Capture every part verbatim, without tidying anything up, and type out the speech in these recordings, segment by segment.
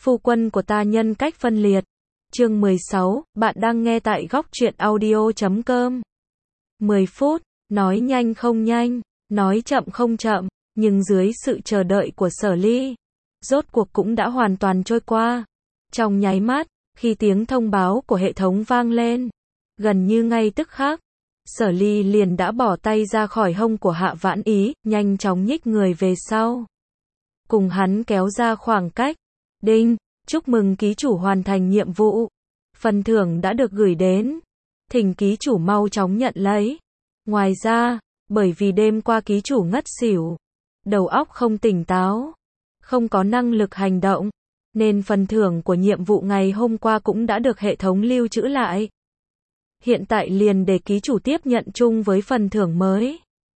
Phu quân của ta nhân cách phân liệt. Chương mười sáu, bạn đang nghe tại góc truyện audio chấm com. mười phút, nói nhanh không nhanh, nói chậm không chậm, nhưng dưới sự chờ đợi của Sở Ly, rốt cuộc cũng đã hoàn toàn trôi qua. Trong nháy mắt, khi tiếng thông báo của hệ thống vang lên, gần như ngay tức khắc, Sở Ly liền đã bỏ tay ra khỏi hông của Hạ Vãn Ý, nhanh chóng nhích người về sau. Cùng hắn kéo ra khoảng cách. Đinh, chúc mừng ký chủ hoàn thành nhiệm vụ. Phần thưởng đã được gửi đến. Thỉnh ký chủ mau chóng nhận lấy. Ngoài ra, bởi vì đêm qua ký chủ ngất xỉu, đầu óc không tỉnh táo, không có năng lực hành động, nên phần thưởng của nhiệm vụ ngày hôm qua cũng đã được hệ thống lưu trữ lại. Hiện tại liền để ký chủ tiếp nhận chung với phần thưởng mới.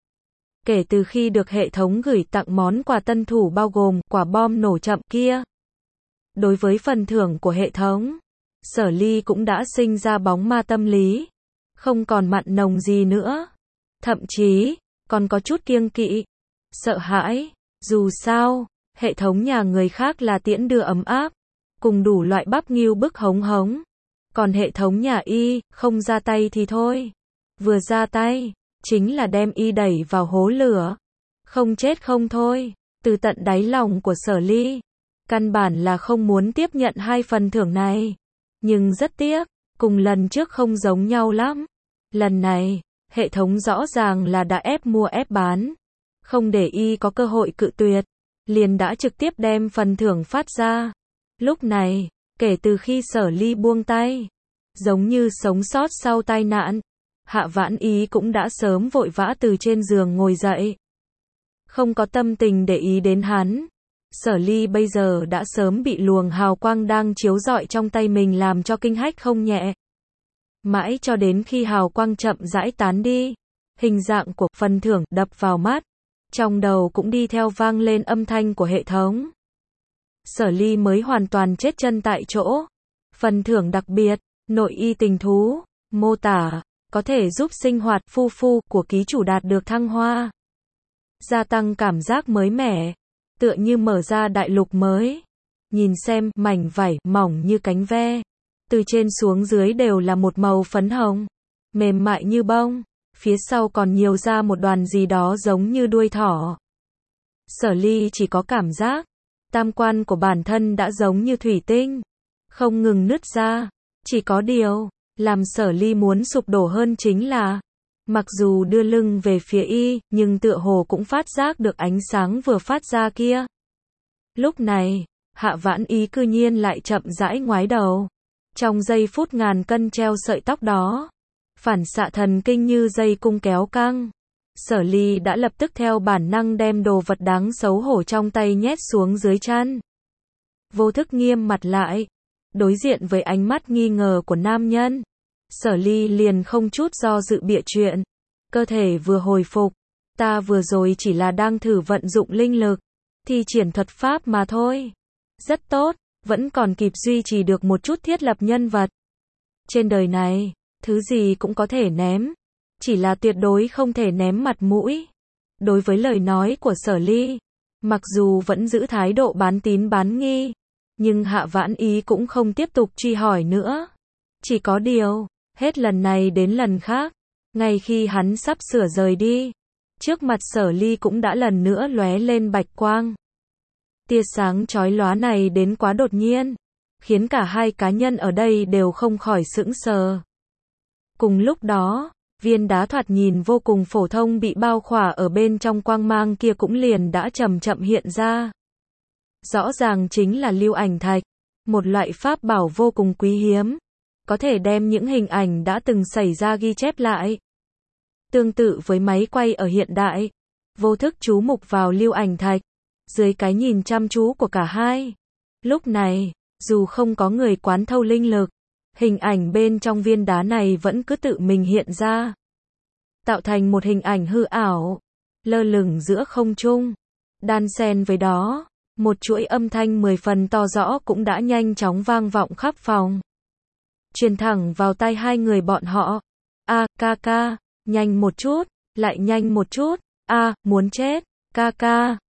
Kể từ khi được hệ thống gửi tặng món quà tân thủ bao gồm quả bom nổ chậm kia, đối với phần thưởng của hệ thống, Sở Ly cũng đã sinh ra bóng ma tâm lý, không còn mặn nồng gì nữa. Thậm chí, còn có chút kiêng kỵ, sợ hãi. Dù sao, hệ thống nhà người khác là tiễn đưa ấm áp, cùng đủ loại bắp nghiêu bức hống hống. Còn hệ thống nhà y, không ra tay thì thôi. Vừa ra tay, chính là đem y đẩy vào hố lửa. Không chết không thôi. Từ tận đáy lòng của Sở Ly, căn bản là không muốn tiếp nhận hai phần thưởng này. Nhưng rất tiếc, cùng lần trước không giống nhau lắm. Lần này, hệ thống rõ ràng là đã ép mua ép bán. Không để y có cơ hội cự tuyệt, liền đã trực tiếp đem phần thưởng phát ra. Lúc này, kể từ khi Sở Ly buông tay, giống như sống sót sau tai nạn, Hạ Vãn Ý cũng đã sớm vội vã từ trên giường ngồi dậy. Không có tâm tình để ý đến hắn. Sở Ly bây giờ đã sớm bị luồng hào quang đang chiếu rọi trong tay mình làm cho kinh hách không nhẹ. Mãi cho đến khi hào quang chậm rãi tán đi, hình dạng của phần thưởng đập vào mắt, trong đầu cũng đi theo vang lên âm thanh của hệ thống. Sở Ly mới hoàn toàn chết chân tại chỗ. Phần thưởng đặc biệt, nội y tình thú, mô tả, có thể giúp sinh hoạt phu phu của ký chủ đạt được thăng hoa. Gia tăng cảm giác mới mẻ, tựa như mở ra đại lục mới. Nhìn xem, mảnh vải, mỏng như cánh ve. Từ trên xuống dưới đều là một màu phấn hồng, mềm mại như bông. Phía sau còn nhiều ra một đoàn gì đó giống như đuôi thỏ. Sở Ly chỉ có cảm giác, tam quan của bản thân đã giống như thủy tinh, không ngừng nứt ra. Chỉ có điều, làm Sở Ly muốn sụp đổ hơn chính là, mặc dù đưa lưng về phía y, nhưng tựa hồ cũng phát giác được ánh sáng vừa phát ra kia. Lúc này, Hạ Vãn Ý cư nhiên lại chậm rãi ngoái đầu. Trong giây phút ngàn cân treo sợi tóc đó, phản xạ thần kinh như dây cung kéo căng. Sở Ly đã lập tức theo bản năng đem đồ vật đáng xấu hổ trong tay nhét xuống dưới chân. Vô thức nghiêm mặt lại, đối diện với ánh mắt nghi ngờ của nam nhân. Sở Ly liền không chút do dự bịa chuyện. Cơ thể vừa hồi phục, ta vừa rồi chỉ là đang thử vận dụng linh lực, thi triển thuật pháp mà thôi. Rất tốt, vẫn còn kịp duy trì được một chút thiết lập nhân vật. Trên đời này, thứ gì cũng có thể ném, chỉ là tuyệt đối không thể ném mặt mũi. Đối với lời nói của Sở Ly, mặc dù vẫn giữ thái độ bán tín bán nghi, nhưng Hạ Vãn Ý cũng không tiếp tục truy hỏi nữa. Chỉ có điều, hết lần này đến lần khác, ngay khi hắn sắp sửa rời đi, trước mặt Sở Ly cũng đã lần nữa lóe lên bạch quang. Tia sáng chói lóa này đến quá đột nhiên, khiến cả hai cá nhân ở đây đều không khỏi sững sờ. Cùng lúc đó, viên đá thoạt nhìn vô cùng phổ thông bị bao khỏa ở bên trong quang mang kia cũng liền đã chậm chậm hiện ra. Rõ ràng chính là lưu ảnh thạch, một loại pháp bảo vô cùng quý hiếm, có thể đem những hình ảnh đã từng xảy ra ghi chép lại. Tương tự với máy quay ở hiện đại, vô thức chú mục vào lưu ảnh thạch, dưới cái nhìn chăm chú của cả hai. Lúc này, dù không có người quán thâu linh lực, hình ảnh bên trong viên đá này vẫn cứ tự mình hiện ra, tạo thành một hình ảnh hư ảo, lơ lửng giữa không trung. Đan xen với đó, một chuỗi âm thanh mười phần to rõ cũng đã nhanh chóng vang vọng khắp phòng, truyền thẳng vào tai hai người bọn họ. A, ca ca, nhanh một chút, lại nhanh một chút. A, muốn chết, ca ca,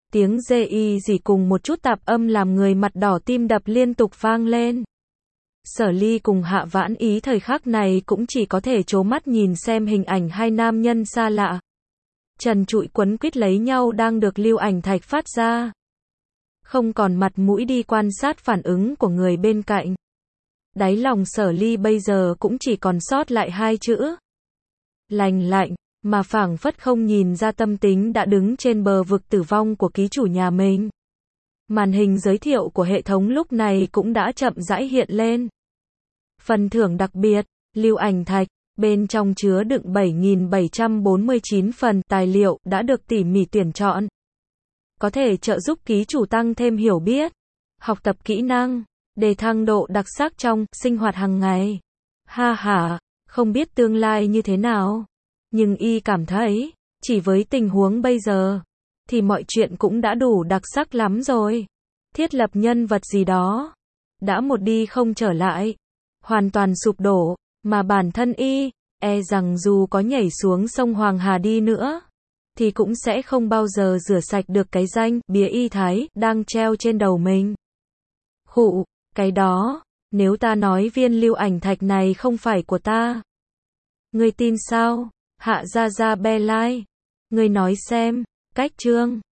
Tiếng dê y dì cùng một chút tạp âm làm người mặt đỏ tim đập liên tục vang lên. Sở Ly cùng Hạ Vãn Ý thời khắc này cũng chỉ có thể trố mắt nhìn xem hình ảnh hai nam nhân xa lạ. Trần trụi quấn quýt lấy nhau đang được Lưu Ảnh Thạch phát ra. Không còn mặt mũi đi quan sát phản ứng của người bên cạnh. Đáy lòng Sở Ly bây giờ cũng chỉ còn sót lại hai chữ. Lành lạnh, mà phảng phất không nhìn ra tâm tính đã đứng trên bờ vực tử vong của ký chủ nhà mình. Màn hình giới thiệu của hệ thống lúc này cũng đã chậm rãi hiện lên. Phần thưởng đặc biệt, Lưu Ảnh Thạch, bên trong chứa đựng bảy nghìn bảy trăm bốn mươi chín phần tài liệu đã được tỉ mỉ tuyển chọn. Có thể trợ giúp ký chủ tăng thêm hiểu biết, học tập kỹ năng, đề thăng độ đặc sắc trong sinh hoạt hàng ngày. Ha ha, không biết tương lai như thế nào, nhưng y cảm thấy, chỉ với tình huống bây giờ, thì mọi chuyện cũng đã đủ đặc sắc lắm rồi. Thiết lập nhân vật gì đó, đã một đi không trở lại, hoàn toàn sụp đổ, mà bản thân y, e rằng dù có nhảy xuống sông Hoàng Hà đi nữa, thì cũng sẽ không bao giờ rửa sạch được cái danh bía y thái đang treo trên đầu mình. Khụ, cái đó, nếu ta nói viên Lưu Ảnh Thạch này không phải của ta, ngươi tin sao? Hạ Gia Gia be lai. Ngươi nói xem, cách chương